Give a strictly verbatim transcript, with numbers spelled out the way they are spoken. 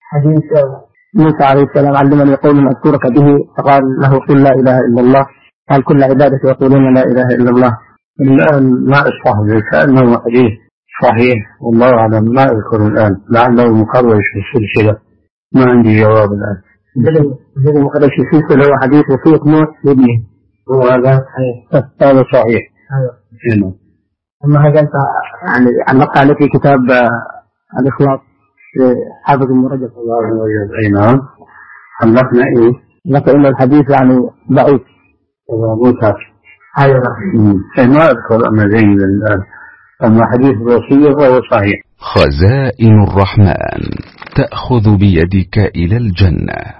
حديث موسى عليه السلام علمني قول أذكرك به، فقال له قل لا إله إلا الله، قال كل عبادة يقولون لا إله إلا الله. الآن ما أصبح كأنه حديث صحيح والله أعلم، ما أذكر الآن، لعله مخرج في السلسلة، ما عندي جواب الآن. الذي مخرج في السلسلة هو حديث وثيق نوح لابنه، هو هذا صحيح. هذا صحيح. أيوه. أما هذا يعني علقت عليه في كتاب الإخلاص حافظ ابن رجب. الله رجب. أي نعم. علقنا إيه؟ لكن إن الحديث يعني ضعيف. موسى. أيوه. ما أذكر أما زين الآن، أما حديث الوصية فهو صحيح. خزائن الرحمن تأخذ بيدك إلى الجنة.